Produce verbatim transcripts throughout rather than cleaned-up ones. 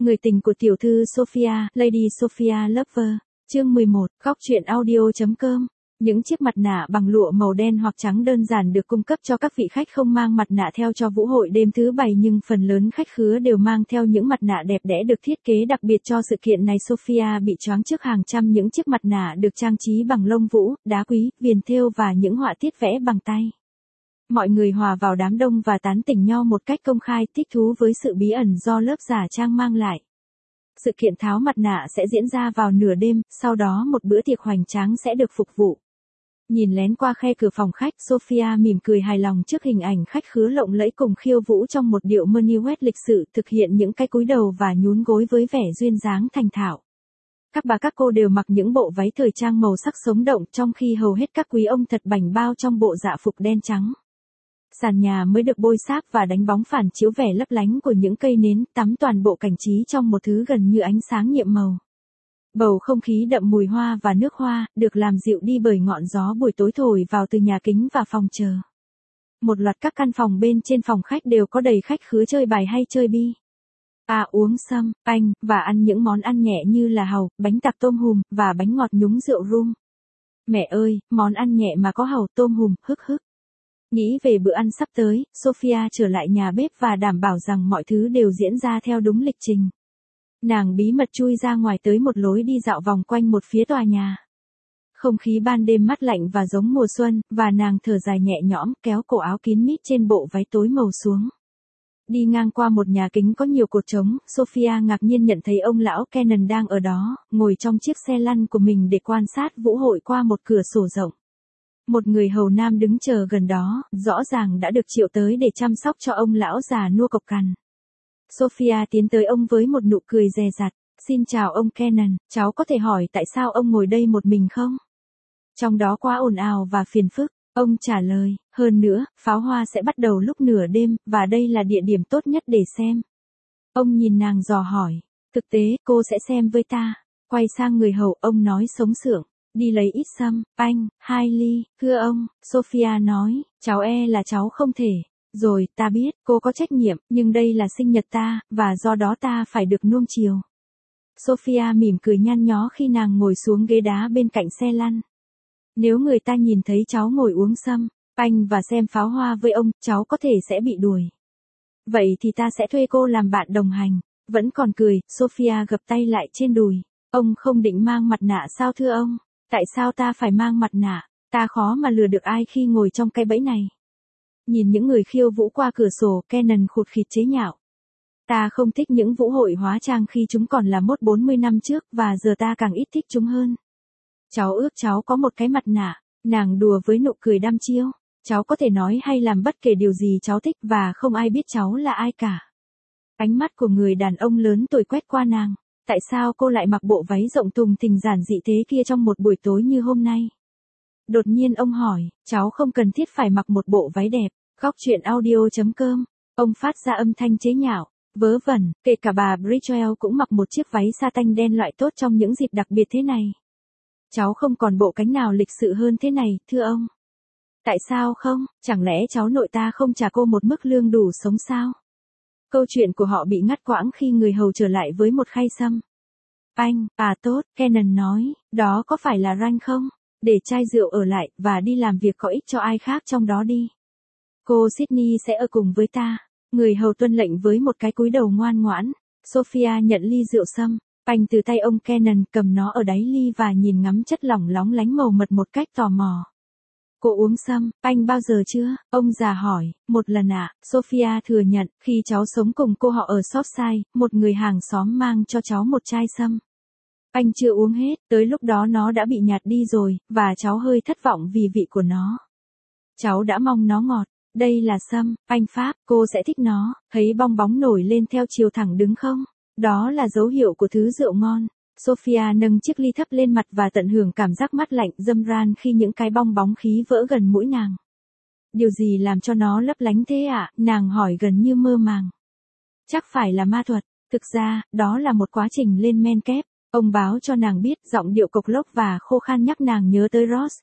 Người tình của tiểu thư Sophia, Lady Sophia Lover, chương mười một, góc truyện audio.com. Những chiếc mặt nạ bằng lụa màu đen hoặc trắng đơn giản được cung cấp cho các vị khách không mang mặt nạ theo cho vũ hội đêm thứ bảy, nhưng phần lớn khách khứa đều mang theo những mặt nạ đẹp đẽ được thiết kế đặc biệt cho sự kiện này. Sophia bị choáng trước hàng trăm những chiếc mặt nạ được trang trí bằng lông vũ, đá quý, viền thêu và những họa tiết vẽ bằng tay. Mọi người hòa vào đám đông và tán tỉnh nhau một cách công khai, thích thú với sự bí ẩn do lớp giả trang mang lại. Sự kiện tháo mặt nạ sẽ diễn ra vào nửa đêm, sau đó một bữa tiệc hoành tráng sẽ được phục vụ. Nhìn lén qua khe cửa phòng khách, Sophia mỉm cười hài lòng trước hình ảnh khách khứa lộng lẫy cùng khiêu vũ trong một điệu minuet lịch sự, thực hiện những cái cúi đầu và nhún gối với vẻ duyên dáng thành thạo. Các bà các cô đều mặc những bộ váy thời trang màu sắc sống động, trong khi hầu hết các quý ông thật bảnh bao trong bộ dạ phục đen trắng. Sàn nhà mới được bôi sáp và đánh bóng phản chiếu vẻ lấp lánh của những cây nến, tắm toàn bộ cảnh trí trong một thứ gần như ánh sáng nhiệm màu. Bầu không khí đậm mùi hoa và nước hoa, được làm dịu đi bởi ngọn gió buổi tối thổi vào từ nhà kính và phòng chờ. Một loạt các căn phòng bên trên phòng khách đều có đầy khách khứa chơi bài hay chơi bi. À uống sâm, panh, và ăn những món ăn nhẹ như là hàu, bánh tạp tôm hùm, và bánh ngọt nhúng rượu rum. Mẹ ơi, món ăn nhẹ mà có hàu, tôm hùm, hức hức. Nghĩ về bữa ăn sắp tới, Sophia trở lại nhà bếp và đảm bảo rằng mọi thứ đều diễn ra theo đúng lịch trình. Nàng bí mật chui ra ngoài tới một lối đi dạo vòng quanh một phía tòa nhà. Không khí ban đêm mát lạnh và giống mùa xuân, và nàng thở dài nhẹ nhõm, kéo cổ áo kín mít trên bộ váy tối màu xuống. Đi ngang qua một nhà kính có nhiều cột trống, Sophia ngạc nhiên nhận thấy ông lão Cannon đang ở đó, ngồi trong chiếc xe lăn của mình để quan sát vũ hội qua một cửa sổ rộng. Một người hầu nam đứng chờ gần đó, rõ ràng đã được triệu tới để chăm sóc cho ông lão già nua cộc cằn. Sophia tiến tới ông với một nụ cười dè dặt. Xin chào ông Cannon, cháu có thể hỏi tại sao ông ngồi đây một mình không? Trong đó quá ồn ào và phiền phức, ông trả lời, hơn nữa, pháo hoa sẽ bắt đầu lúc nửa đêm, và đây là địa điểm tốt nhất để xem. Ông nhìn nàng dò hỏi, thực tế, cô sẽ xem với ta. Quay sang người hầu, ông nói sống sượng. Đi lấy ít sâm, panh, hai ly, thưa ông, Sophia nói, cháu e là cháu không thể. Rồi, ta biết, cô có trách nhiệm, nhưng đây là sinh nhật ta, và do đó ta phải được nuông chiều. Sophia mỉm cười nhăn nhó khi nàng ngồi xuống ghế đá bên cạnh xe lăn. Nếu người ta nhìn thấy cháu ngồi uống sâm, panh và xem pháo hoa với ông, cháu có thể sẽ bị đuổi. Vậy thì ta sẽ thuê cô làm bạn đồng hành. Vẫn còn cười, Sophia gập tay lại trên đùi. Ông không định mang mặt nạ sao thưa ông? Tại sao ta phải mang mặt nạ? Ta khó mà lừa được ai khi ngồi trong cái bẫy này. Nhìn những người khiêu vũ qua cửa sổ, Cannon khụt khịt chế nhạo. Ta không thích những vũ hội hóa trang khi chúng còn là mốt bốn mươi năm trước, và giờ ta càng ít thích chúng hơn. Cháu ước cháu có một cái mặt nạ. Nàng đùa với nụ cười đăm chiêu. Cháu có thể nói hay làm bất kể điều gì cháu thích và không ai biết cháu là ai cả. Ánh mắt của người đàn ông lớn tuổi quét qua nàng. Tại sao cô lại mặc bộ váy rộng thùng thình giản dị thế kia trong một buổi tối như hôm nay? Đột nhiên ông hỏi, cháu không cần thiết phải mặc một bộ váy đẹp. Góc truyện audio.com. Ông phát ra âm thanh chế nhạo, vớ vẩn, kể cả bà Bridgewell cũng mặc một chiếc váy sa tanh đen loại tốt trong những dịp đặc biệt thế này. Cháu không còn bộ cánh nào lịch sự hơn thế này, thưa ông. Tại sao không? Chẳng lẽ cháu nội ta không trả cô một mức lương đủ sống sao? Câu chuyện của họ bị ngắt quãng khi người hầu trở lại với một khay sâm. Panh, à tốt, Cannon nói, đó có phải là Ranh không? Để chai rượu ở lại, và đi làm việc có ích cho ai khác trong đó đi. Cô Sydney sẽ ở cùng với ta. Người hầu tuân lệnh với một cái cúi đầu ngoan ngoãn. Sophia nhận ly rượu sâm, panh từ tay ông Cannon, cầm nó ở đáy ly và nhìn ngắm chất lỏng lóng lánh màu mật một cách tò mò. Cô uống sâm, panh bao giờ chưa? Ông già hỏi. Một lần ạ, à, Sophia thừa nhận, khi cháu sống cùng cô họ ở Shropshire, một người hàng xóm mang cho cháu một chai sâm. Panh chưa uống hết, tới lúc đó nó đã bị nhạt đi rồi, và cháu hơi thất vọng vì vị của nó. Cháu đã mong nó ngọt. Đây là sâm, panh Pháp, cô sẽ thích nó. Thấy bong bóng nổi lên theo chiều thẳng đứng không? Đó là dấu hiệu của thứ rượu ngon. Sophia nâng chiếc ly thấp lên mặt và tận hưởng cảm giác mát lạnh dâm ran khi những cái bong bóng khí vỡ gần mũi nàng. Điều gì làm cho nó lấp lánh thế ạ? À? Nàng hỏi gần như mơ màng. Chắc phải là ma thuật. Thực ra, đó là một quá trình lên men kép. Ông báo cho nàng biết, giọng điệu cộc lốc và khô khan nhắc nàng nhớ tới Ross.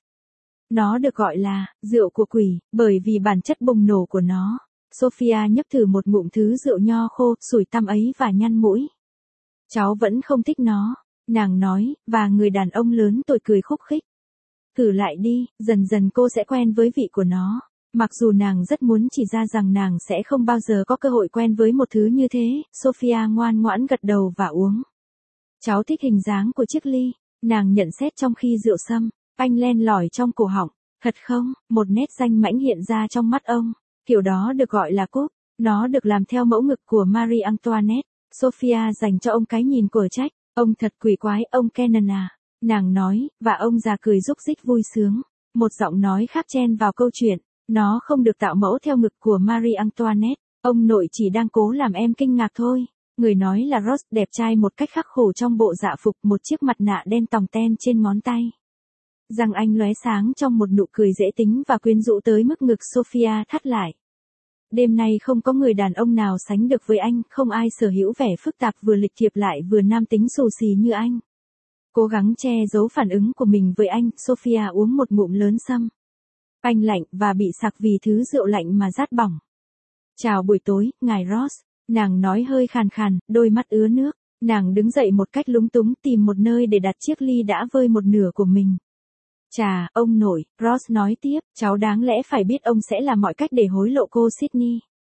Nó được gọi là rượu của quỷ, bởi vì bản chất bùng nổ của nó. Sophia nhấp thử một ngụm thứ rượu nho khô, sủi tăm ấy và nhăn mũi. Cháu vẫn không thích nó, nàng nói, và người đàn ông lớn tuổi cười khúc khích. Thử lại đi, dần dần cô sẽ quen với vị của nó. Mặc dù nàng rất muốn chỉ ra rằng nàng sẽ không bao giờ có cơ hội quen với một thứ như thế, Sophia ngoan ngoãn gật đầu và uống. Cháu thích hình dáng của chiếc ly, nàng nhận xét trong khi rượu sâm, anh len lỏi trong cổ họng. Thật không, một nét danh mãnh hiện ra trong mắt ông, kiểu đó được gọi là cúp, nó được làm theo mẫu ngực của Marie Antoinette. Sophia dành cho ông cái nhìn của trách, ông thật quỷ quái, ông Kenan à, nàng nói, và ông già cười rúc rích vui sướng. Một giọng nói khác chen vào câu chuyện, nó không được tạo mẫu theo ngực của Marie Antoinette, ông nội chỉ đang cố làm em kinh ngạc thôi. Người nói là Ross đẹp trai một cách khắc khổ trong bộ dạ phục, một chiếc mặt nạ đen tòng ten trên ngón tay. Răng anh lóe sáng trong một nụ cười dễ tính và quyến rũ tới mức ngực Sophia thắt lại. Đêm nay không có người đàn ông nào sánh được với anh, không ai sở hữu vẻ phức tạp vừa lịch thiệp lại vừa nam tính xù xì như anh. Cố gắng che giấu phản ứng của mình với anh, Sophia uống một ngụm lớn sâm. Anh lạnh và bị sặc vì thứ rượu lạnh mà rát bỏng. Chào buổi tối, ngài Ross, nàng nói hơi khàn khàn, đôi mắt ứa nước. Nàng đứng dậy một cách lúng túng tìm một nơi để đặt chiếc ly đã vơi một nửa của mình. Chà, ông nội, Ross nói tiếp, cháu đáng lẽ phải biết ông sẽ làm mọi cách để hối lộ cô Sydney.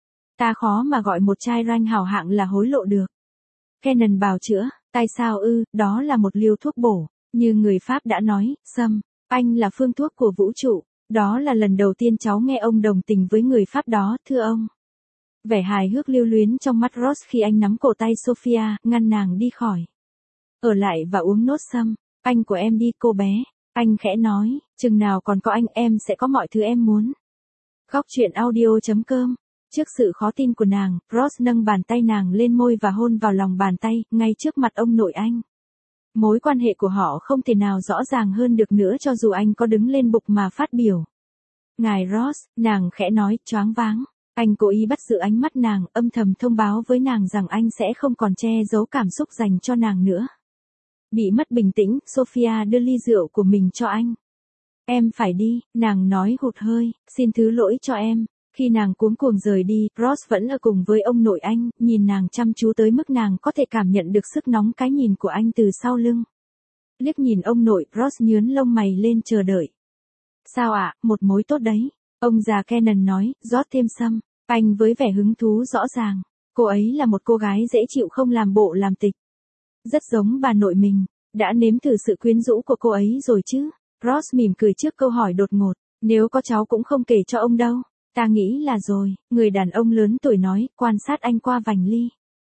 Ta khó mà gọi một trai ranh hảo hạng là hối lộ được. Kenan bào chữa, tại sao ư, đó là một liều thuốc bổ, như người Pháp đã nói, sâm, anh là phương thuốc của vũ trụ, đó là lần đầu tiên cháu nghe ông đồng tình với người Pháp đó, thưa ông. Vẻ hài hước lưu luyến trong mắt Ross khi anh nắm cổ tay Sophia, ngăn nàng đi khỏi. Ở lại và uống nốt sâm, anh của em đi cô bé. Anh khẽ nói, chừng nào còn có anh em sẽ có mọi thứ em muốn. Góc truyện audio chấm com. Trước sự khó tin của nàng, Ross nâng bàn tay nàng lên môi và hôn vào lòng bàn tay, ngay trước mặt ông nội anh. Mối quan hệ của họ không thể nào rõ ràng hơn được nữa cho dù anh có đứng lên bục mà phát biểu. Ngài Ross, nàng khẽ nói, choáng váng. Anh cố ý bắt giữ ánh mắt nàng, âm thầm thông báo với nàng rằng anh sẽ không còn che giấu cảm xúc dành cho nàng nữa. Bị mất bình tĩnh, Sophia đưa ly rượu của mình cho anh. Em phải đi, nàng nói hụt hơi, xin thứ lỗi cho em. Khi nàng cuống cuồng rời đi, Ross vẫn ở cùng với ông nội anh, nhìn nàng chăm chú tới mức nàng có thể cảm nhận được sức nóng cái nhìn của anh từ sau lưng. Liếc nhìn ông nội, Ross nhướn lông mày lên chờ đợi. Sao ạ, à, một mối tốt đấy. Ông già Kenan nói, rót thêm sâm. Anh với vẻ hứng thú rõ ràng. Cô ấy là một cô gái dễ chịu không làm bộ làm tịch. Rất giống bà nội mình. Đã nếm thử sự quyến rũ của cô ấy rồi chứ? Ross mỉm cười trước câu hỏi đột ngột. Nếu có cháu cũng không kể cho ông đâu. Ta nghĩ là rồi, người đàn ông lớn tuổi nói, quan sát anh qua vành ly.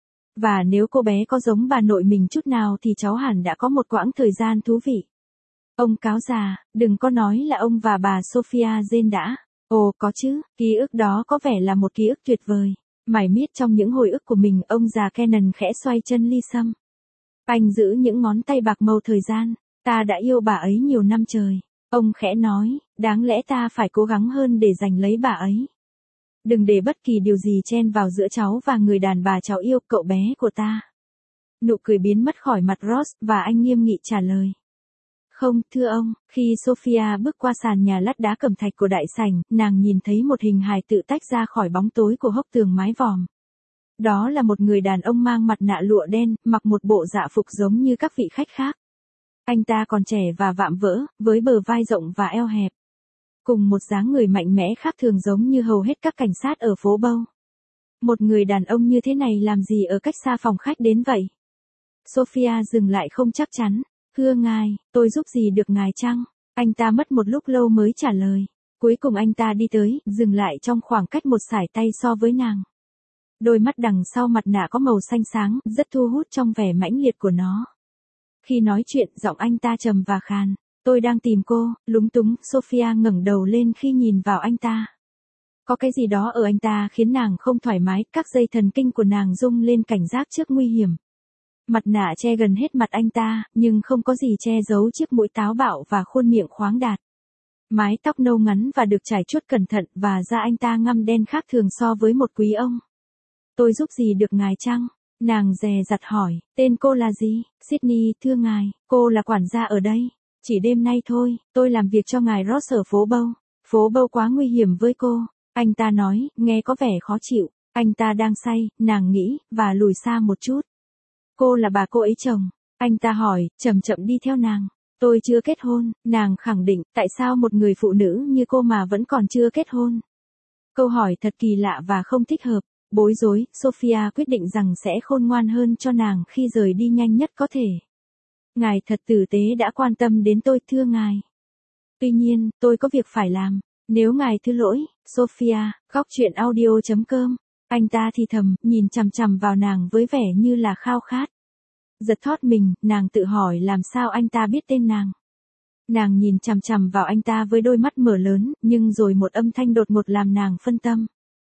Và nếu cô bé có giống bà nội mình chút nào thì cháu hẳn đã có một quãng thời gian thú vị. Ông cáo già, đừng có nói là ông và bà Sophia Jane đã. Ồ, có chứ, ký ức đó có vẻ là một ký ức tuyệt vời. Mải miết trong những hồi ức của mình, ông già Kenan khẽ xoay chân ly sâm. Anh giữ những ngón tay bạc màu thời gian. Ta đã yêu bà ấy nhiều năm trời. Ông khẽ nói, đáng lẽ ta phải cố gắng hơn để giành lấy bà ấy. Đừng để bất kỳ điều gì chen vào giữa cháu và người đàn bà cháu yêu, cậu bé của ta. Nụ cười biến mất khỏi mặt Ross, và anh nghiêm nghị trả lời. Không, thưa ông, khi Sophia bước qua sàn nhà lát đá cẩm thạch của đại sảnh, nàng nhìn thấy một hình hài tự tách ra khỏi bóng tối của hốc tường mái vòm. Đó là một người đàn ông mang mặt nạ lụa đen, mặc một bộ dạ phục giống như các vị khách khác. Anh ta còn trẻ và vạm vỡ, với bờ vai rộng và eo hẹp. Cùng một dáng người mạnh mẽ khác thường giống như hầu hết các cảnh sát ở phố Bow. Một người đàn ông như thế này làm gì ở cách xa phòng khách đến vậy? Sophia dừng lại không chắc chắn. Thưa ngài, tôi giúp gì được ngài chăng? Anh ta mất một lúc lâu mới trả lời. Cuối cùng anh ta đi tới, dừng lại trong khoảng cách một sải tay so với nàng. Đôi mắt đằng sau mặt nạ có màu xanh sáng, rất thu hút trong vẻ mãnh liệt của nó. Khi nói chuyện, giọng anh ta trầm và khàn. Tôi đang tìm cô, lúng túng, Sophia ngẩng đầu lên khi nhìn vào anh ta. Có cái gì đó ở anh ta khiến nàng không thoải mái, các dây thần kinh của nàng rung lên cảnh giác trước nguy hiểm. Mặt nạ che gần hết mặt anh ta, nhưng không có gì che giấu chiếc mũi táo bạo và khuôn miệng khoáng đạt. Mái tóc nâu ngắn và được chải chuốt cẩn thận, và da anh ta ngăm đen khác thường so với một quý ông. Tôi giúp gì được ngài chăng? Nàng dè dặt hỏi, tên cô là gì? Sydney, thưa ngài, cô là quản gia ở đây. Chỉ đêm nay thôi, tôi làm việc cho ngài Ross ở phố Bow. Phố Bow quá nguy hiểm với cô. Anh ta nói, nghe có vẻ khó chịu. Anh ta đang say, nàng nghĩ, và lùi xa một chút. Cô là bà cô ấy chồng. Anh ta hỏi, chậm chậm đi theo nàng. Tôi chưa kết hôn, nàng khẳng định, tại sao một người phụ nữ như cô mà vẫn còn chưa kết hôn? Câu hỏi thật kỳ lạ và không thích hợp. Bối rối, Sophia quyết định rằng sẽ khôn ngoan hơn cho nàng khi rời đi nhanh nhất có thể. Ngài thật tử tế đã quan tâm đến tôi, thưa ngài. Tuy nhiên, tôi có việc phải làm. Nếu ngài thứ lỗi, Sophia, khóc chuyện audio chấm com. Anh ta thì thầm, nhìn chằm chằm vào nàng với vẻ như là khao khát. Giật thót mình, nàng tự hỏi làm sao anh ta biết tên nàng. Nàng nhìn chằm chằm vào anh ta với đôi mắt mở lớn, nhưng rồi một âm thanh đột ngột làm nàng phân tâm.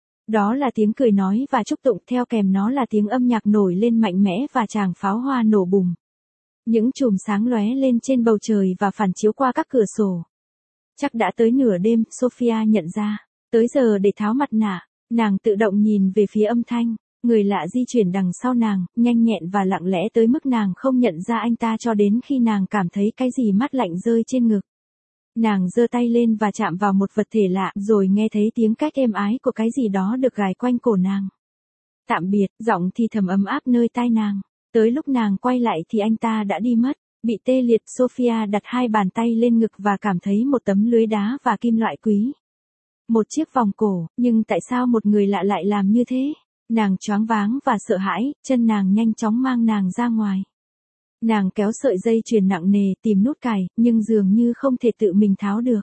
Đó là tiếng cười nói và chúc tụng, theo kèm nó là tiếng âm nhạc nổi lên mạnh mẽ và tràng pháo hoa nổ bùng. Những chùm sáng lóe lên trên bầu trời và phản chiếu qua các cửa sổ. Chắc đã tới nửa đêm, Sophia nhận ra. Tới giờ để tháo mặt nạ, nàng tự động nhìn về phía âm thanh. Người lạ di chuyển đằng sau nàng, nhanh nhẹn và lặng lẽ tới mức nàng không nhận ra anh ta cho đến khi nàng cảm thấy cái gì mát lạnh rơi trên ngực. Nàng giơ tay lên và chạm vào một vật thể lạ, rồi nghe thấy tiếng cách êm ái của cái gì đó được gài quanh cổ nàng. Tạm biệt, giọng thì thầm ấm áp nơi tai nàng. Tới lúc nàng quay lại thì anh ta đã đi mất. Bị tê liệt, Sophia đặt hai bàn tay lên ngực và cảm thấy một tấm lưới đá và kim loại quý. Một chiếc vòng cổ, nhưng tại sao một người lạ lại làm như thế? Nàng choáng váng và sợ hãi, chân nàng nhanh chóng mang nàng ra ngoài. Nàng kéo sợi dây chuyền nặng nề tìm nút cài, nhưng dường như không thể tự mình tháo được.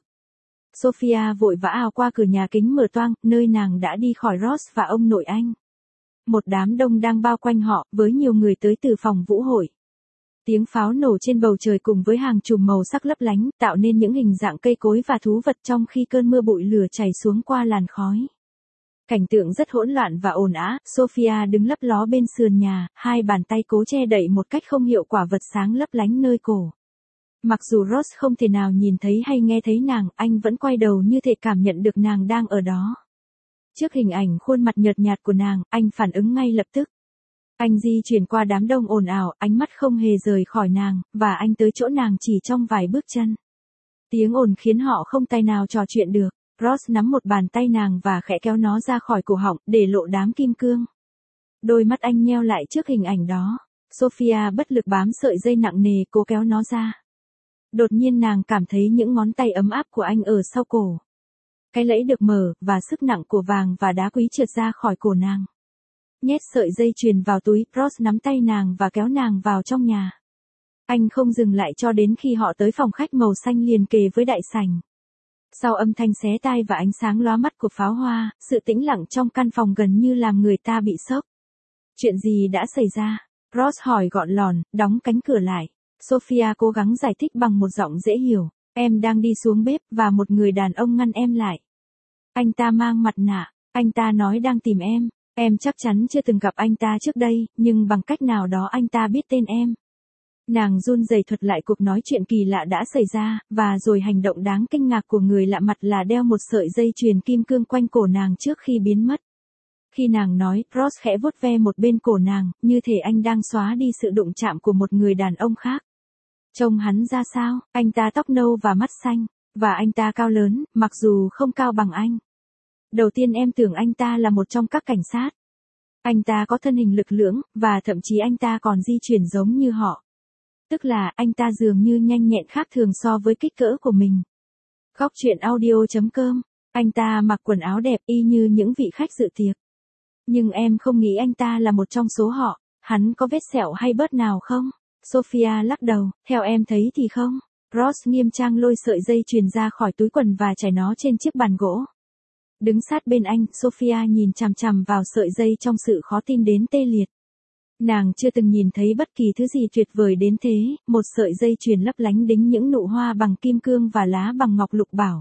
Sophia vội vã ào qua cửa nhà kính mở toang, nơi nàng đã đi khỏi Ross và ông nội anh. Một đám đông đang bao quanh họ, với nhiều người tới từ phòng vũ hội. Tiếng pháo nổ trên bầu trời cùng với hàng chùm màu sắc lấp lánh, tạo nên những hình dạng cây cối và thú vật trong khi cơn mưa bụi lửa chảy xuống qua làn khói. Cảnh tượng rất hỗn loạn và ồn ào, Sophia đứng lấp ló bên sườn nhà, hai bàn tay cố che đậy một cách không hiệu quả vật sáng lấp lánh nơi cổ. Mặc dù Ross không thể nào nhìn thấy hay nghe thấy nàng, anh vẫn quay đầu như thể cảm nhận được nàng đang ở đó. Trước hình ảnh khuôn mặt nhợt nhạt của nàng, anh phản ứng ngay lập tức. Anh di chuyển qua đám đông ồn ào, ánh mắt không hề rời khỏi nàng, và anh tới chỗ nàng chỉ trong vài bước chân. Tiếng ồn khiến họ không tài nào trò chuyện được. Ross nắm một bàn tay nàng và khẽ kéo nó ra khỏi cổ họng, để lộ đám kim cương. Đôi mắt anh nheo lại trước hình ảnh đó. Sophia bất lực bám sợi dây nặng nề cố kéo nó ra. Đột nhiên nàng cảm thấy những ngón tay ấm áp của anh ở sau cổ. Cái lẫy được mở, và sức nặng của vàng và đá quý trượt ra khỏi cổ nàng. Nhét sợi dây chuyền vào túi, Ross nắm tay nàng và kéo nàng vào trong nhà. Anh không dừng lại cho đến khi họ tới phòng khách màu xanh liền kề với đại sảnh. Sau âm thanh xé tai và ánh sáng lóa mắt của pháo hoa, sự tĩnh lặng trong căn phòng gần như làm người ta bị sốc. Chuyện gì đã xảy ra? Ross hỏi gọn lòn, đóng cánh cửa lại. Sophia cố gắng giải thích bằng một giọng dễ hiểu. Em đang đi xuống bếp và một người đàn ông ngăn em lại. Anh ta mang mặt nạ, anh ta nói đang tìm em. Em chắc chắn chưa từng gặp anh ta trước đây, nhưng bằng cách nào đó anh ta biết tên em. Nàng run rẩy thuật lại cuộc nói chuyện kỳ lạ đã xảy ra, và rồi hành động đáng kinh ngạc của người lạ mặt là đeo một sợi dây chuyền kim cương quanh cổ nàng trước khi biến mất. Khi nàng nói, Ross khẽ vuốt ve một bên cổ nàng, như thể anh đang xóa đi sự đụng chạm của một người đàn ông khác. Trông hắn ra sao? Anh ta tóc nâu và mắt xanh, và anh ta cao lớn, mặc dù không cao bằng anh. Đầu tiên em tưởng anh ta là một trong các cảnh sát. Anh ta có thân hình lực lưỡng, và thậm chí anh ta còn di chuyển giống như họ. Tức là, anh ta dường như nhanh nhẹn khác thường so với kích cỡ của mình. Khóc chuyện audio chấm com. Anh ta mặc quần áo đẹp y như những vị khách dự tiệc. Nhưng em không nghĩ anh ta là một trong số họ. Hắn có vết sẹo hay bớt nào không? Sophia lắc đầu, theo em thấy thì không. Ross nghiêm trang lôi sợi dây chuyền ra khỏi túi quần và trải nó trên chiếc bàn gỗ. Đứng sát bên anh, Sophia nhìn chằm chằm vào sợi dây trong sự khó tin đến tê liệt. Nàng chưa từng nhìn thấy bất kỳ thứ gì tuyệt vời đến thế, một sợi dây chuyền lấp lánh đính những nụ hoa bằng kim cương và lá bằng ngọc lục bảo.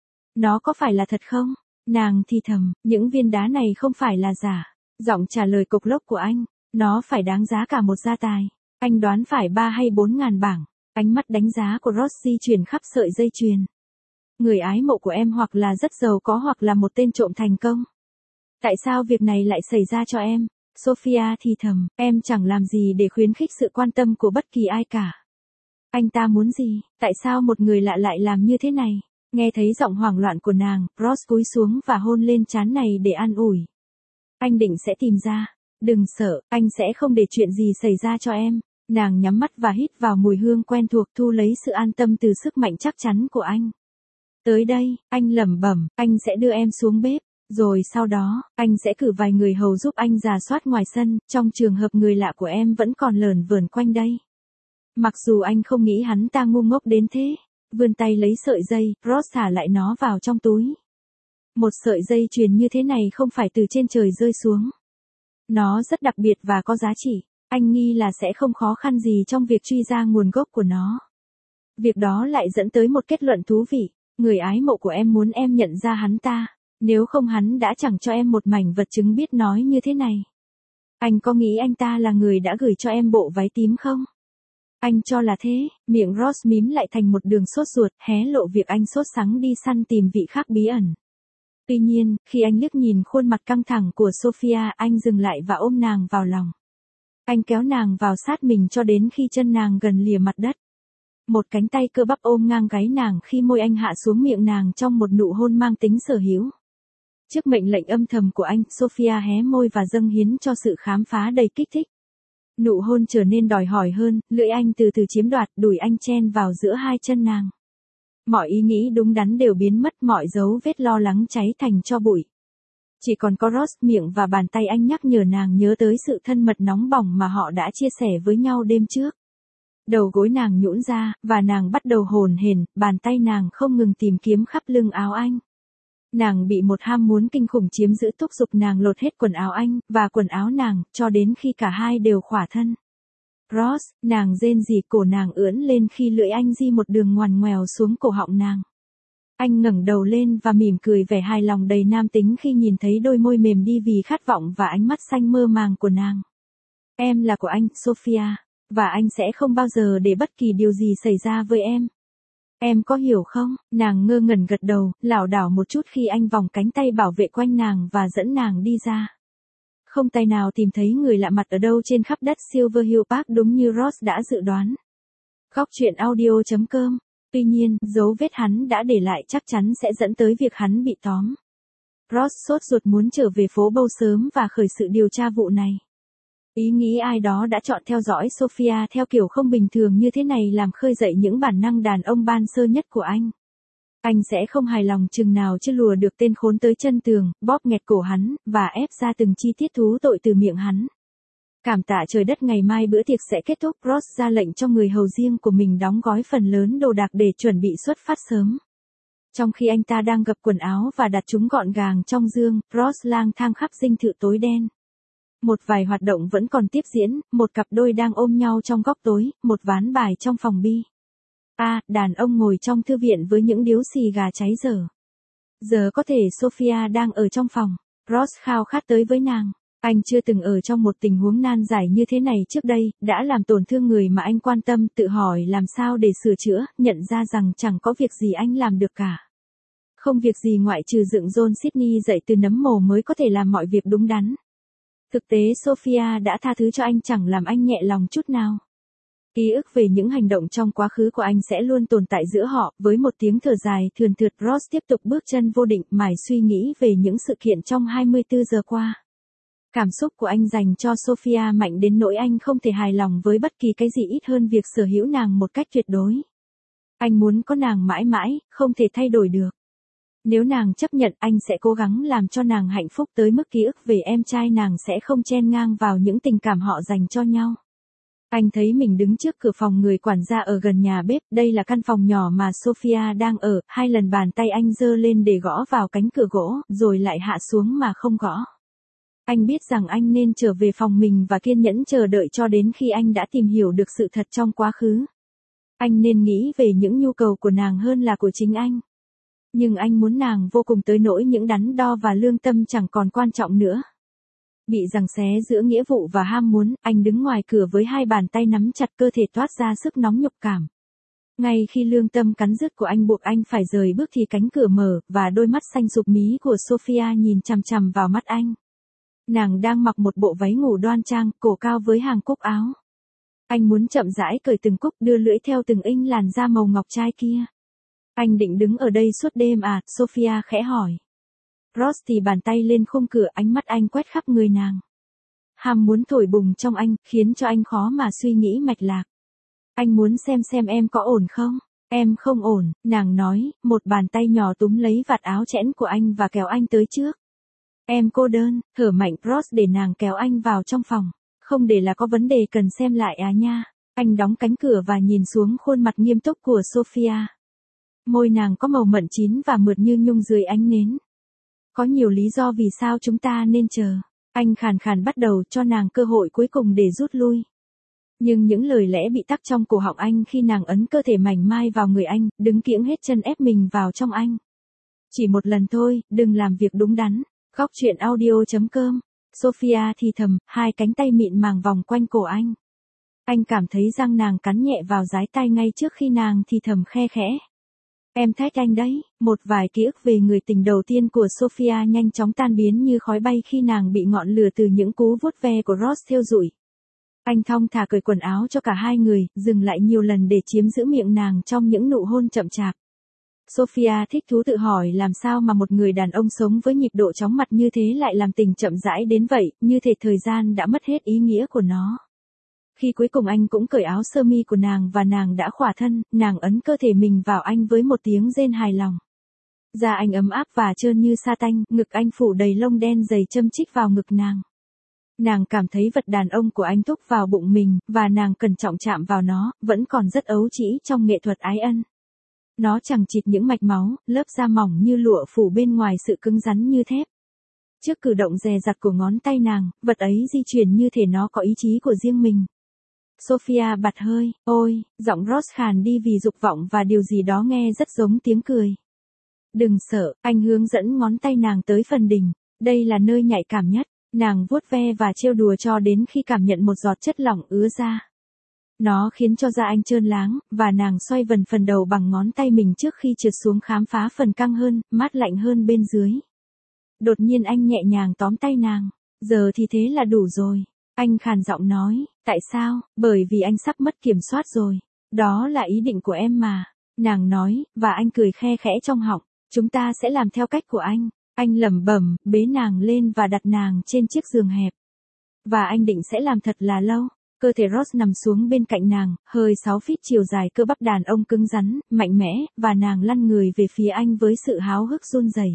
Nó có phải là thật không? Nàng thì thầm, những viên đá này không phải là giả. Giọng trả lời cộc lốc của anh, nó phải đáng giá cả một gia tài. Anh đoán phải ba hay bốn ngàn bảng. Ánh mắt đánh giá của Ross di chuyển khắp sợi dây chuyền. Người ái mộ của em hoặc là rất giàu có hoặc là một tên trộm thành công. Tại sao việc này lại xảy ra cho em? Sophia thì thầm, em chẳng làm gì để khuyến khích sự quan tâm của bất kỳ ai cả. Anh ta muốn gì? Tại sao một người lạ lại làm như thế này? Nghe thấy giọng hoảng loạn của nàng, Ross cúi xuống và hôn lên trán này để an ủi. Anh định sẽ tìm ra. Đừng sợ, anh sẽ không để chuyện gì xảy ra cho em. Nàng nhắm mắt và hít vào mùi hương quen thuộc, thu lấy sự an tâm từ sức mạnh chắc chắn của anh. Tới đây, anh lẩm bẩm, anh sẽ đưa em xuống bếp. Rồi sau đó, anh sẽ cử vài người hầu giúp anh rà soát ngoài sân, trong trường hợp người lạ của em vẫn còn lởn vởn quanh đây. Mặc dù anh không nghĩ hắn ta ngu ngốc đến thế. Vươn tay lấy sợi dây, Ross thả lại nó vào trong túi. Một sợi dây chuyền như thế này không phải từ trên trời rơi xuống. Nó rất đặc biệt và có giá trị. Anh nghi là sẽ không khó khăn gì trong việc truy ra nguồn gốc của nó. Việc đó lại dẫn tới một kết luận thú vị. Người ái mộ của em muốn em nhận ra hắn ta. Nếu không hắn đã chẳng cho em một mảnh vật chứng biết nói như thế này. Anh có nghĩ anh ta là người đã gửi cho em bộ váy tím không? Anh cho là thế, miệng Ross mím lại thành một đường sốt ruột, hé lộ việc anh sốt sắng đi săn tìm vị khác bí ẩn. Tuy nhiên, khi anh liếc nhìn khuôn mặt căng thẳng của Sophia, anh dừng lại và ôm nàng vào lòng. Anh kéo nàng vào sát mình cho đến khi chân nàng gần lìa mặt đất. Một cánh tay cơ bắp ôm ngang gáy nàng khi môi anh hạ xuống miệng nàng trong một nụ hôn mang tính sở hữu. Trước mệnh lệnh âm thầm của anh, Sophia hé môi và dâng hiến cho sự khám phá đầy kích thích. Nụ hôn trở nên đòi hỏi hơn, lưỡi anh từ từ chiếm đoạt, đùi anh chen vào giữa hai chân nàng. Mọi ý nghĩ đúng đắn đều biến mất, mọi dấu vết lo lắng cháy thành tro bụi. Chỉ còn có Ross, miệng và bàn tay anh nhắc nhở nàng nhớ tới sự thân mật nóng bỏng mà họ đã chia sẻ với nhau đêm trước. Đầu gối nàng nhũn ra, và nàng bắt đầu hồn hển, bàn tay nàng không ngừng tìm kiếm khắp lưng áo anh. Nàng bị một ham muốn kinh khủng chiếm giữ, thúc giục nàng lột hết quần áo anh, và quần áo nàng, cho đến khi cả hai đều khỏa thân. Ross, nàng rên rỉ, cổ nàng ưỡn lên khi lưỡi anh di một đường ngoằn ngoèo xuống cổ họng nàng. Anh ngẩng đầu lên và mỉm cười vẻ hài lòng đầy nam tính khi nhìn thấy đôi môi mềm đi vì khát vọng và ánh mắt xanh mơ màng của nàng. Em là của anh, Sophia, và anh sẽ không bao giờ để bất kỳ điều gì xảy ra với em. Em có hiểu không? Nàng ngơ ngẩn gật đầu, lảo đảo một chút khi anh vòng cánh tay bảo vệ quanh nàng và dẫn nàng đi ra. Không tài nào tìm thấy người lạ mặt ở đâu trên khắp đất Silver Hill Park đúng như Ross đã dự đoán. Góc truyện audio chấm com. Tuy nhiên, dấu vết hắn đã để lại chắc chắn sẽ dẫn tới việc hắn bị tóm. Ross sốt ruột muốn trở về phố Bâu sớm và khởi sự điều tra vụ này. Ý nghĩ ai đó đã chọn theo dõi Sophia theo kiểu không bình thường như thế này làm khơi dậy những bản năng đàn ông ban sơ nhất của anh. Anh sẽ không hài lòng chừng nào chưa lùa được tên khốn tới chân tường, bóp nghẹt cổ hắn, và ép ra từng chi tiết thú tội từ miệng hắn. Cảm tạ trời đất, ngày mai bữa tiệc sẽ kết thúc. Ross ra lệnh cho người hầu riêng của mình đóng gói phần lớn đồ đạc để chuẩn bị xuất phát sớm. Trong khi anh ta đang gập quần áo và đặt chúng gọn gàng trong dương, Ross lang thang khắp dinh thự tối đen. Một vài hoạt động vẫn còn tiếp diễn, một cặp đôi đang ôm nhau trong góc tối, một ván bài trong phòng bi. A, à, đàn ông ngồi trong thư viện với những điếu xì gà cháy dở. Giờ có thể Sophia đang ở trong phòng. Ross khao khát tới với nàng. Anh chưa từng ở trong một tình huống nan giải như thế này trước đây, đã làm tổn thương người mà anh quan tâm, tự hỏi làm sao để sửa chữa, nhận ra rằng chẳng có việc gì anh làm được cả. Không việc gì ngoại trừ dựng John Sydney dậy từ nấm mồ mới có thể làm mọi việc đúng đắn. Thực tế Sophia đã tha thứ cho anh, chẳng làm anh nhẹ lòng chút nào. Ký ức về những hành động trong quá khứ của anh sẽ luôn tồn tại giữa họ. Với một tiếng thở dài thườn thượt, Ross tiếp tục bước chân vô định, mải suy nghĩ về những sự kiện trong hai mươi tư giờ qua. Cảm xúc của anh dành cho Sophia mạnh đến nỗi anh không thể hài lòng với bất kỳ cái gì ít hơn việc sở hữu nàng một cách tuyệt đối. Anh muốn có nàng mãi mãi, không thể thay đổi được. Nếu nàng chấp nhận, anh sẽ cố gắng làm cho nàng hạnh phúc tới mức ký ức về em trai nàng sẽ không chen ngang vào những tình cảm họ dành cho nhau. Anh thấy mình đứng trước cửa phòng người quản gia ở gần nhà bếp, đây là căn phòng nhỏ mà Sophia đang ở, hai lần bàn tay anh giơ lên để gõ vào cánh cửa gỗ, rồi lại hạ xuống mà không gõ. Anh biết rằng anh nên trở về phòng mình và kiên nhẫn chờ đợi cho đến khi anh đã tìm hiểu được sự thật trong quá khứ. Anh nên nghĩ về những nhu cầu của nàng hơn là của chính anh. Nhưng anh muốn nàng vô cùng tới nỗi những đắn đo và lương tâm chẳng còn quan trọng nữa. Bị giằng xé giữa nghĩa vụ và ham muốn, anh đứng ngoài cửa với hai bàn tay nắm chặt, cơ thể toát ra sức nóng nhục cảm. Ngay khi lương tâm cắn rứt của anh buộc anh phải rời bước thì cánh cửa mở, và đôi mắt xanh sụp mí của Sophia nhìn chằm chằm vào mắt anh. Nàng đang mặc một bộ váy ngủ đoan trang, cổ cao với hàng cúc áo. Anh muốn chậm rãi cởi từng cúc, đưa lưỡi theo từng inch làn da màu ngọc trai kia. Anh định đứng ở đây suốt đêm à? Sophia khẽ hỏi. Ross thì bàn tay lên khung cửa, ánh mắt anh quét khắp người nàng. ham muốn thổi bùng trong anh, khiến cho anh khó mà suy nghĩ mạch lạc. Anh muốn xem xem em có ổn không? Em không ổn, nàng nói, một bàn tay nhỏ túm lấy vạt áo chẽn của anh và kéo anh tới trước. Em cô đơn, thở mạnh Ross để nàng kéo anh vào trong phòng. Không để là có vấn đề cần xem lại à nha. Anh đóng cánh cửa và nhìn xuống khuôn mặt nghiêm túc của Sophia. Môi nàng có màu mận chín và mượt như nhung dưới ánh nến. Có nhiều lý do vì sao chúng ta nên chờ. Anh khàn khàn bắt đầu cho nàng cơ hội cuối cùng để rút lui. Nhưng những lời lẽ bị tắc trong cổ họng anh khi nàng ấn cơ thể mảnh mai vào người anh, đứng kiễng hết chân ép mình vào trong anh. Chỉ một lần thôi, đừng làm việc đúng đắn. Góc truyện audio chấm com. Sophia thì thầm, hai cánh tay mịn màng vòng quanh cổ anh. Anh cảm thấy răng nàng cắn nhẹ vào dái tai ngay trước khi nàng thì thầm khe khẽ. Em thách anh đấy, một vài ký ức về người tình đầu tiên của Sophia nhanh chóng tan biến như khói bay khi nàng bị ngọn lửa từ những cú vuốt ve của Ross thiêu rụi. Anh thong thả cởi quần áo cho cả hai người, dừng lại nhiều lần để chiếm giữ miệng nàng trong những nụ hôn chậm chạp. Sophia thích thú tự hỏi làm sao mà một người đàn ông sống với nhịp độ chóng mặt như thế lại làm tình chậm rãi đến vậy, như thể thời gian đã mất hết ý nghĩa của nó. Khi cuối cùng anh cũng cởi áo sơ mi của nàng và nàng đã khỏa thân, nàng ấn cơ thể mình vào anh với một tiếng rên hài lòng. Da anh ấm áp và trơn như sa tanh, ngực anh phủ đầy lông đen dày châm chích vào ngực nàng. Nàng cảm thấy vật đàn ông của anh thúc vào bụng mình, và nàng cẩn trọng chạm vào nó, vẫn còn rất ấu trĩ trong nghệ thuật ái ân. Nó chẳng chịt những mạch máu, lớp da mỏng như lụa phủ bên ngoài sự cứng rắn như thép. Trước cử động dè dặt của ngón tay nàng, vật ấy di chuyển như thể nó có ý chí của riêng mình. Sophia bặt hơi, ôi, giọng Ross khàn đi vì dục vọng và điều gì đó nghe rất giống tiếng cười. Đừng sợ, anh hướng dẫn ngón tay nàng tới phần đỉnh, đây là nơi nhạy cảm nhất. Nàng vuốt ve và trêu đùa cho đến khi cảm nhận một giọt chất lỏng ứa ra. Nó khiến cho da anh trơn láng, và nàng xoay vần phần đầu bằng ngón tay mình trước khi trượt xuống khám phá phần căng hơn, mát lạnh hơn bên dưới. Đột nhiên anh nhẹ nhàng tóm tay nàng. Giờ thì thế là đủ rồi. Anh khàn giọng nói, tại sao? Bởi vì anh sắp mất kiểm soát rồi. Đó là ý định của em mà. Nàng nói, và anh cười khe khẽ trong họng. Chúng ta sẽ làm theo cách của anh. Anh lẩm bẩm, bế nàng lên và đặt nàng trên chiếc giường hẹp. Và anh định sẽ làm thật là lâu. Cơ thể Ross nằm xuống bên cạnh nàng, hơi sáu feet chiều dài cơ bắp đàn ông cứng rắn, mạnh mẽ, và nàng lăn người về phía anh với sự háo hức run rẩy.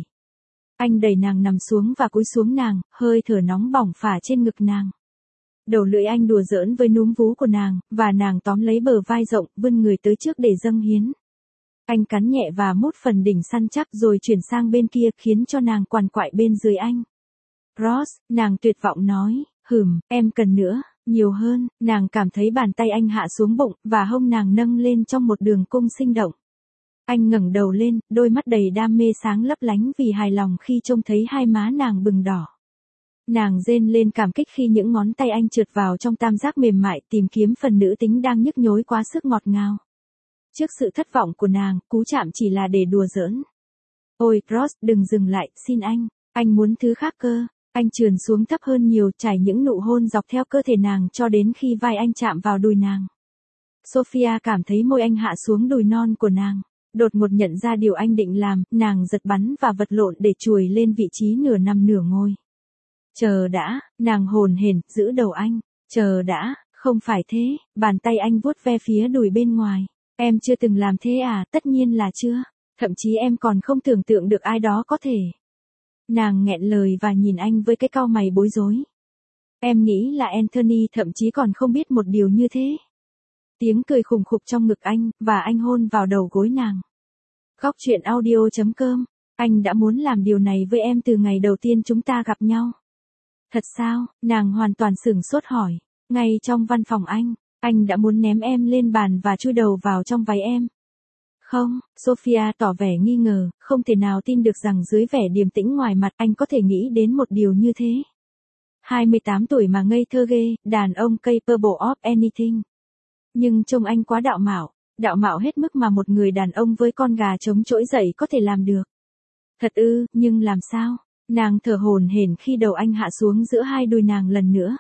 Anh đẩy nàng nằm xuống và cúi xuống nàng, hơi thở nóng bỏng phả trên ngực nàng. Đầu lưỡi anh đùa giỡn với núm vú của nàng, và nàng tóm lấy bờ vai rộng, vươn người tới trước để dâng hiến. Anh cắn nhẹ và mút phần đỉnh săn chắc rồi chuyển sang bên kia khiến cho nàng quằn quại bên dưới anh. Ross, nàng tuyệt vọng nói, hừm, em cần nữa, nhiều hơn, nàng cảm thấy bàn tay anh hạ xuống bụng, và hông nàng nâng lên trong một đường cung sinh động. Anh ngẩng đầu lên, đôi mắt đầy đam mê sáng lấp lánh vì hài lòng khi trông thấy hai má nàng bừng đỏ. Nàng rên lên cảm kích khi những ngón tay anh trượt vào trong tam giác mềm mại tìm kiếm phần nữ tính đang nhức nhối quá sức ngọt ngào. Trước sự thất vọng của nàng, cú chạm chỉ là để đùa giỡn. Ôi, Ross, đừng dừng lại, xin anh. Anh muốn thứ khác cơ. Anh trườn xuống thấp hơn nhiều, trải những nụ hôn dọc theo cơ thể nàng cho đến khi vai anh chạm vào đùi nàng. Sophia cảm thấy môi anh hạ xuống đùi non của nàng. Đột ngột nhận ra điều anh định làm, nàng giật bắn và vật lộn để chùi lên vị trí nửa nằm nửa ngồi. Chờ đã, nàng hồn hển, giữ đầu anh. Chờ đã, không phải thế, bàn tay anh vuốt ve phía đùi bên ngoài. Em chưa từng làm thế à? Tất nhiên là chưa. Thậm chí em còn không tưởng tượng được ai đó có thể. Nàng nghẹn lời và nhìn anh với cái cau mày bối rối. Em nghĩ là Anthony thậm chí còn không biết một điều như thế. Tiếng cười khủng khục trong ngực anh, và anh hôn vào đầu gối nàng. Góc truyện audio chấm com. Anh đã muốn làm điều này với em từ ngày đầu tiên chúng ta gặp nhau. Thật sao? Nàng hoàn toàn sửng sốt hỏi. Ngay trong văn phòng anh, anh đã muốn ném em lên bàn và chui đầu vào trong váy em. Không, Sophia tỏ vẻ nghi ngờ, không thể nào tin được rằng dưới vẻ điềm tĩnh ngoài mặt anh có thể nghĩ đến một điều như thế. hai mươi tám tuổi mà ngây thơ ghê, đàn ông capable of anything. Nhưng trông anh quá đạo mạo, đạo mạo hết mức mà một người đàn ông với con gà trống trỗi dậy có thể làm được. Thật ư, nhưng làm sao? Nàng thở hổn hển khi đầu anh hạ xuống giữa hai đùi nàng lần nữa.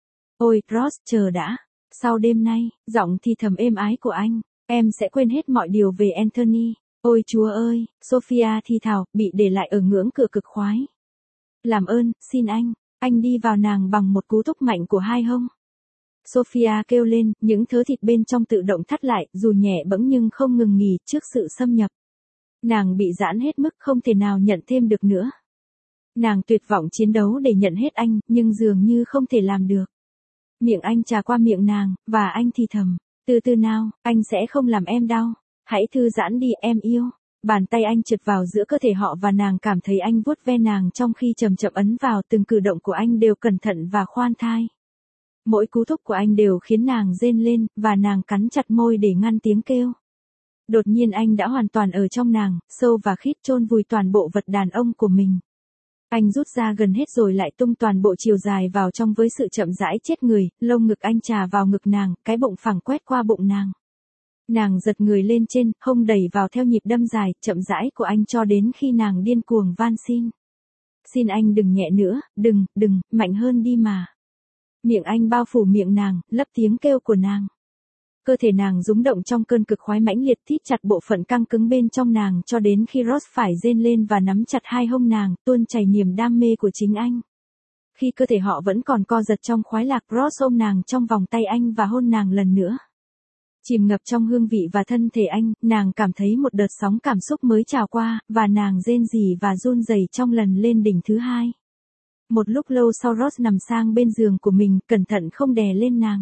Ôi, Ross, chờ đã. Sau đêm nay, giọng thì thầm êm ái của anh, em sẽ quên hết mọi điều về Anthony. Ôi Chúa ơi, Sophia thì thào, bị để lại ở ngưỡng cửa cực khoái. Làm ơn, xin anh. Anh đi vào nàng bằng một cú thúc mạnh của hai hông. Sophia kêu lên, những thớ thịt bên trong tự động thắt lại, dù nhẹ bẫng nhưng không ngừng nghỉ trước sự xâm nhập. Nàng bị giãn hết mức không thể nào nhận thêm được nữa. Nàng tuyệt vọng chiến đấu để nhận hết anh, nhưng dường như không thể làm được. Miệng anh trà qua miệng nàng, và anh thì thầm, từ từ nào, anh sẽ không làm em đau. Hãy thư giãn đi em yêu. Bàn tay anh trượt vào giữa cơ thể họ và nàng cảm thấy anh vuốt ve nàng trong khi chậm chậm ấn vào, từng cử động của anh đều cẩn thận và khoan thai. Mỗi cú thúc của anh đều khiến nàng rên lên, và nàng cắn chặt môi để ngăn tiếng kêu. Đột nhiên anh đã hoàn toàn ở trong nàng, sâu và khít chôn vùi toàn bộ vật đàn ông của mình. Anh rút ra gần hết rồi lại tung toàn bộ chiều dài vào trong với sự chậm rãi chết người, lông ngực anh trà vào ngực nàng, cái bụng phẳng quét qua bụng nàng. Nàng giật người lên trên, hông đẩy vào theo nhịp đâm dài, chậm rãi của anh cho đến khi nàng điên cuồng van xin. Xin anh đừng nhẹ nữa, đừng, đừng, mạnh hơn đi mà. Miệng anh bao phủ miệng nàng, lấp tiếng kêu của nàng. Cơ thể nàng rúng động trong cơn cực khoái mãnh liệt, thít chặt bộ phận căng cứng bên trong nàng cho đến khi Ross phải rên lên và nắm chặt hai hông nàng, tuôn chảy niềm đam mê của chính anh. Khi cơ thể họ vẫn còn co giật trong khoái lạc, Ross ôm nàng trong vòng tay anh và hôn nàng lần nữa. Chìm ngập trong hương vị và thân thể anh, nàng cảm thấy một đợt sóng cảm xúc mới trào qua, và nàng rên rỉ và run rẩy trong lần lên đỉnh thứ hai. Một lúc lâu sau Ross nằm sang bên giường của mình, cẩn thận không đè lên nàng.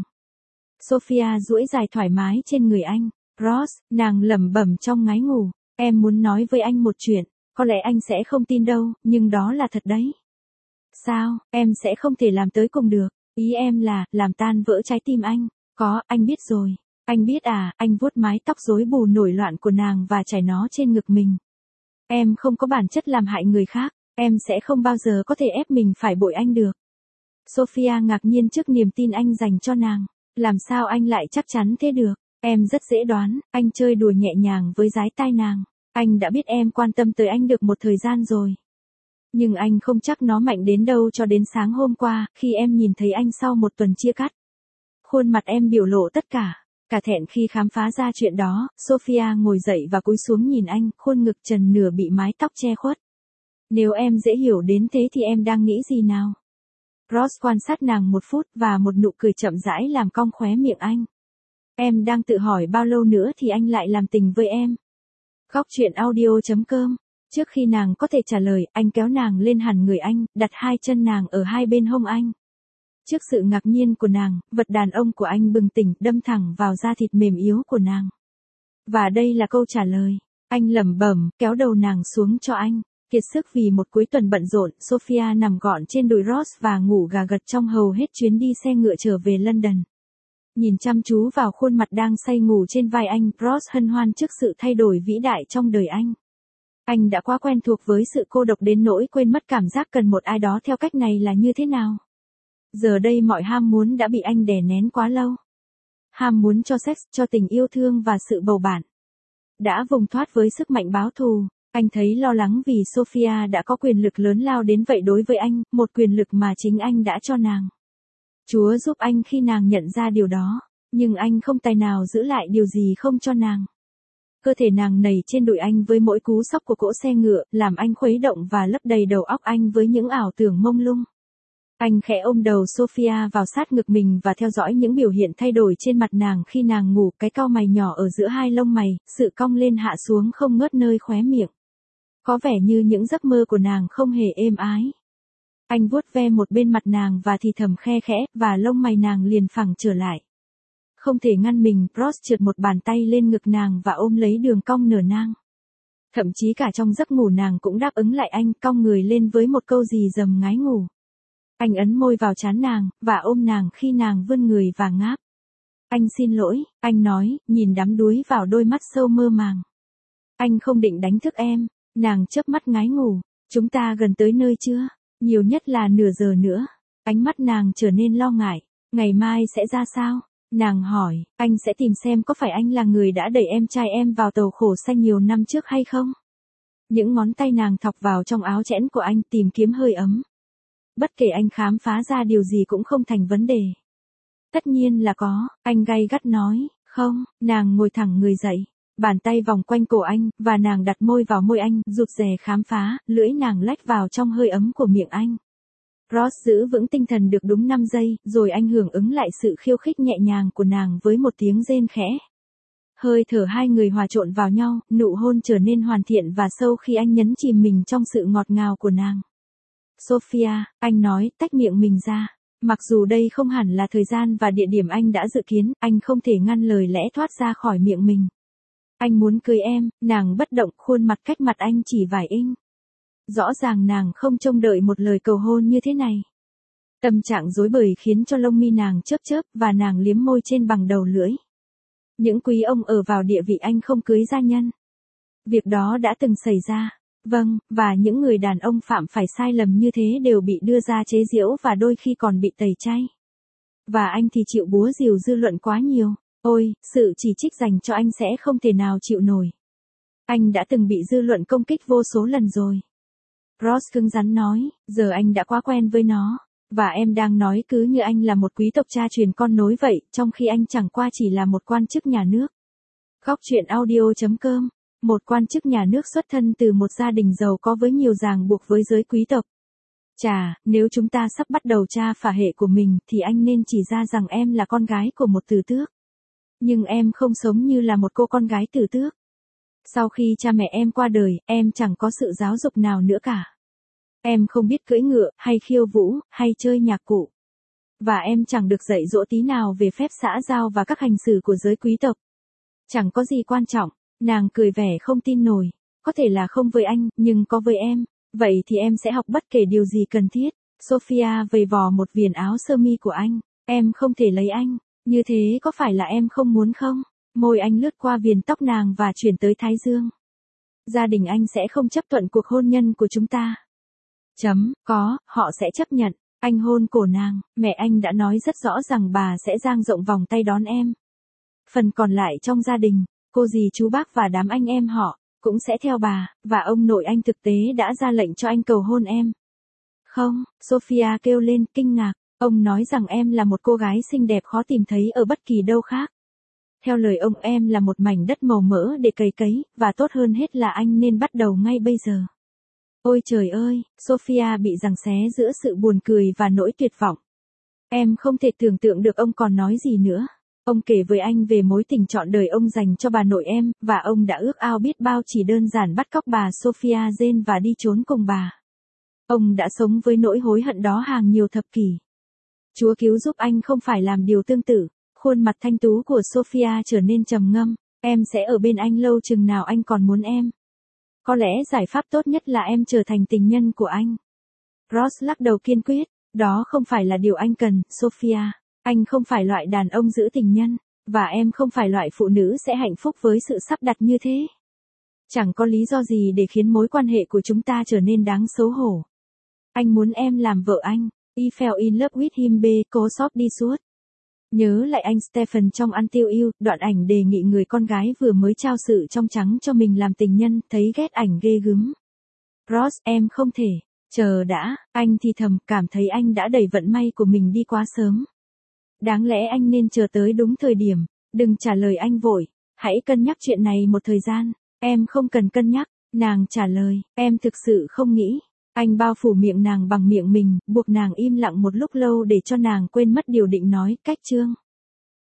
Sophia duỗi dài thoải mái trên người anh. Ross, nàng lẩm bẩm trong ngái ngủ, em muốn nói với anh một chuyện, có lẽ anh sẽ không tin đâu, nhưng đó là thật đấy. Sao, em sẽ không thể làm tới cùng được, ý em là, làm tan vỡ trái tim anh. Có, anh biết rồi. Anh biết à, anh vuốt mái tóc rối bù nổi loạn của nàng và trải nó trên ngực mình. Em không có bản chất làm hại người khác, em sẽ không bao giờ có thể ép mình phải bội anh được. Sophia ngạc nhiên trước niềm tin anh dành cho nàng. Làm sao anh lại chắc chắn thế được? Em rất dễ đoán, anh chơi đùa nhẹ nhàng với dái tai nàng. Anh đã biết em quan tâm tới anh được một thời gian rồi. Nhưng anh không chắc nó mạnh đến đâu cho đến sáng hôm qua, khi em nhìn thấy anh sau một tuần chia cắt. Khuôn mặt em biểu lộ tất cả. Cả thẹn khi khám phá ra chuyện đó, Sophia ngồi dậy và cúi xuống nhìn anh, khuôn ngực trần nửa bị mái tóc che khuất. Nếu em dễ hiểu đến thế thì em đang nghĩ gì nào? Ross quan sát nàng một phút và một nụ cười chậm rãi làm cong khóe miệng anh. Em đang tự hỏi bao lâu nữa thì anh lại làm tình với em. Góc truyện audio chấm com. Trước khi nàng có thể trả lời, anh kéo nàng lên hẳn người anh, đặt hai chân nàng ở hai bên hông anh. Trước sự ngạc nhiên của nàng, vật đàn ông của anh bừng tỉnh, đâm thẳng vào da thịt mềm yếu của nàng. Và đây là câu trả lời. Anh lẩm bẩm, kéo đầu nàng xuống cho anh. Kiệt sức vì một cuối tuần bận rộn, Sophia nằm gọn trên đùi Ross và ngủ gà gật trong hầu hết chuyến đi xe ngựa trở về London. Nhìn chăm chú vào khuôn mặt đang say ngủ trên vai anh, Ross hân hoan trước sự thay đổi vĩ đại trong đời anh. Anh đã quá quen thuộc với sự cô độc đến nỗi quên mất cảm giác cần một ai đó theo cách này là như thế nào. Giờ đây mọi ham muốn đã bị anh đè nén quá lâu. Ham muốn cho sex, cho tình yêu thương và sự bầu bạn. Đã vùng thoát với sức mạnh báo thù. Anh thấy lo lắng vì Sophia đã có quyền lực lớn lao đến vậy đối với anh, một quyền lực mà chính anh đã cho nàng. Chúa giúp anh khi nàng nhận ra điều đó, nhưng anh không tài nào giữ lại điều gì không cho nàng. Cơ thể nàng nảy trên đùi anh với mỗi cú xóc của cỗ xe ngựa, làm anh khuấy động và lấp đầy đầu óc anh với những ảo tưởng mông lung. Anh khẽ ôm đầu Sophia vào sát ngực mình và theo dõi những biểu hiện thay đổi trên mặt nàng khi nàng ngủ, cái cau mày nhỏ ở giữa hai lông mày, sự cong lên hạ xuống không ngớt nơi khóe miệng. Có vẻ như những giấc mơ của nàng không hề êm ái. Anh vuốt ve một bên mặt nàng và thì thầm khe khẽ, và lông mày nàng liền phẳng trở lại. Không thể ngăn mình, Ross trượt một bàn tay lên ngực nàng và ôm lấy đường cong nở nang. Thậm chí cả trong giấc ngủ nàng cũng đáp ứng lại anh, cong người lên với một câu rì rầm ngái ngủ. Anh ấn môi vào trán nàng, và ôm nàng khi nàng vươn người và ngáp. Anh xin lỗi, anh nói, nhìn đắm đuối vào đôi mắt sâu mơ màng. Anh không định đánh thức em. Nàng chớp mắt ngái ngủ. Chúng ta gần tới nơi chưa? Nhiều nhất là nửa giờ nữa. Ánh mắt nàng trở nên lo ngại. Ngày mai sẽ ra sao? Nàng hỏi, anh sẽ tìm xem có phải anh là người đã đẩy em trai em vào tàu khổ xanh nhiều năm trước hay không? Những ngón tay nàng thọc vào trong áo chẽn của anh tìm kiếm hơi ấm. Bất kể anh khám phá ra điều gì cũng không thành vấn đề. Tất nhiên là có, anh gay gắt nói, không, nàng ngồi thẳng người dậy. Bàn tay vòng quanh cổ anh, và nàng đặt môi vào môi anh, rụt rè khám phá, lưỡi nàng lách vào trong hơi ấm của miệng anh. Ross giữ vững tinh thần được đúng năm giây, rồi anh hưởng ứng lại sự khiêu khích nhẹ nhàng của nàng với một tiếng rên khẽ. Hơi thở hai người hòa trộn vào nhau, nụ hôn trở nên hoàn thiện và sâu khi anh nhấn chìm mình trong sự ngọt ngào của nàng. Sophia, anh nói, tách miệng mình ra. Mặc dù đây không hẳn là thời gian và địa điểm anh đã dự kiến, anh không thể ngăn lời lẽ thoát ra khỏi miệng mình. Anh muốn cưới em, nàng bất động, khuôn mặt cách mặt anh chỉ vài inch. Rõ ràng nàng không trông đợi một lời cầu hôn như thế này. Tâm trạng rối bời khiến cho lông mi nàng chớp chớp và nàng liếm môi trên bằng đầu lưỡi. Những quý ông ở vào địa vị anh không cưới gia nhân. Việc đó đã từng xảy ra. Vâng, và những người đàn ông phạm phải sai lầm như thế đều bị đưa ra chế giễu và đôi khi còn bị tẩy chay. Và anh thì chịu búa rìu dư luận quá nhiều. Ôi, sự chỉ trích dành cho anh sẽ không thể nào chịu nổi. Anh đã từng bị dư luận công kích vô số lần rồi. Ross cứng rắn nói, giờ anh đã quá quen với nó. Và em đang nói cứ như anh là một quý tộc cha truyền con nối vậy, trong khi anh chẳng qua chỉ là một quan chức nhà nước. Góc truyện audio chấm com. Một quan chức nhà nước xuất thân từ một gia đình giàu có với nhiều ràng buộc với giới quý tộc. Chà, nếu chúng ta sắp bắt đầu tra phả hệ của mình thì anh nên chỉ ra rằng em là con gái của một tử tước. Nhưng em không sống như là một cô con gái tử tước. Sau khi cha mẹ em qua đời, em chẳng có sự giáo dục nào nữa cả. Em không biết cưỡi ngựa, hay khiêu vũ, hay chơi nhạc cụ. Và em chẳng được dạy dỗ tí nào về phép xã giao và các hành xử của giới quý tộc. Chẳng có gì quan trọng. Nàng cười vẻ không tin nổi. Có thể là không với anh, nhưng có với em. Vậy thì em sẽ học bất kể điều gì cần thiết. Sophia vầy vò một viền áo sơ mi của anh. Em không thể lấy anh. Như thế có phải là em không muốn không? Môi anh lướt qua viền tóc nàng và chuyển tới thái dương. Gia đình anh sẽ không chấp thuận cuộc hôn nhân của chúng ta. Chấm, có, họ sẽ chấp nhận. Anh hôn cổ nàng, mẹ anh đã nói rất rõ rằng bà sẽ dang rộng vòng tay đón em. Phần còn lại trong gia đình, cô dì chú bác và đám anh em họ, cũng sẽ theo bà, và ông nội anh thực tế đã ra lệnh cho anh cầu hôn em. Không, Sophia kêu lên kinh ngạc, ông nói rằng em là một cô gái xinh đẹp khó tìm thấy ở bất kỳ đâu khác. Theo lời ông em là một mảnh đất màu mỡ để cày cấy, và tốt hơn hết là anh nên bắt đầu ngay bây giờ. Ôi trời ơi, Sophia bị giằng xé giữa sự buồn cười và nỗi tuyệt vọng. Em không thể tưởng tượng được ông còn nói gì nữa. Ông kể với anh về mối tình trọn đời ông dành cho bà nội em, và ông đã ước ao biết bao chỉ đơn giản bắt cóc bà Sophia Jane và đi trốn cùng bà. Ông đã sống với nỗi hối hận đó hàng nhiều thập kỷ. Chúa cứu giúp anh không phải làm điều tương tự. Khuôn mặt thanh tú của Sophia trở nên trầm ngâm. Em sẽ ở bên anh lâu chừng nào anh còn muốn em. Có lẽ giải pháp tốt nhất là em trở thành tình nhân của anh. Ross lắc đầu kiên quyết. Đó không phải là điều anh cần, Sophia. Anh không phải loại đàn ông giữ tình nhân. Và em không phải loại phụ nữ sẽ hạnh phúc với sự sắp đặt như thế. Chẳng có lý do gì để khiến mối quan hệ của chúng ta trở nên đáng xấu hổ. Anh muốn em làm vợ anh. I fell in love with him be, cố sóp đi suốt. Nhớ lại anh Stephen trong Until You, đoạn ảnh đề nghị người con gái vừa mới trao sự trong trắng cho mình làm tình nhân, thấy ghét ảnh ghê gớm. Ross, em không thể. Chờ đã, anh thì thầm, cảm thấy anh đã đẩy vận may của mình đi quá sớm. Đáng lẽ anh nên chờ tới đúng thời điểm. Đừng trả lời anh vội. Hãy cân nhắc chuyện này một thời gian. Em không cần cân nhắc. Nàng trả lời, em thực sự không nghĩ. Anh bao phủ miệng nàng bằng miệng mình, buộc nàng im lặng một lúc lâu để cho nàng quên mất điều định nói, cách chương.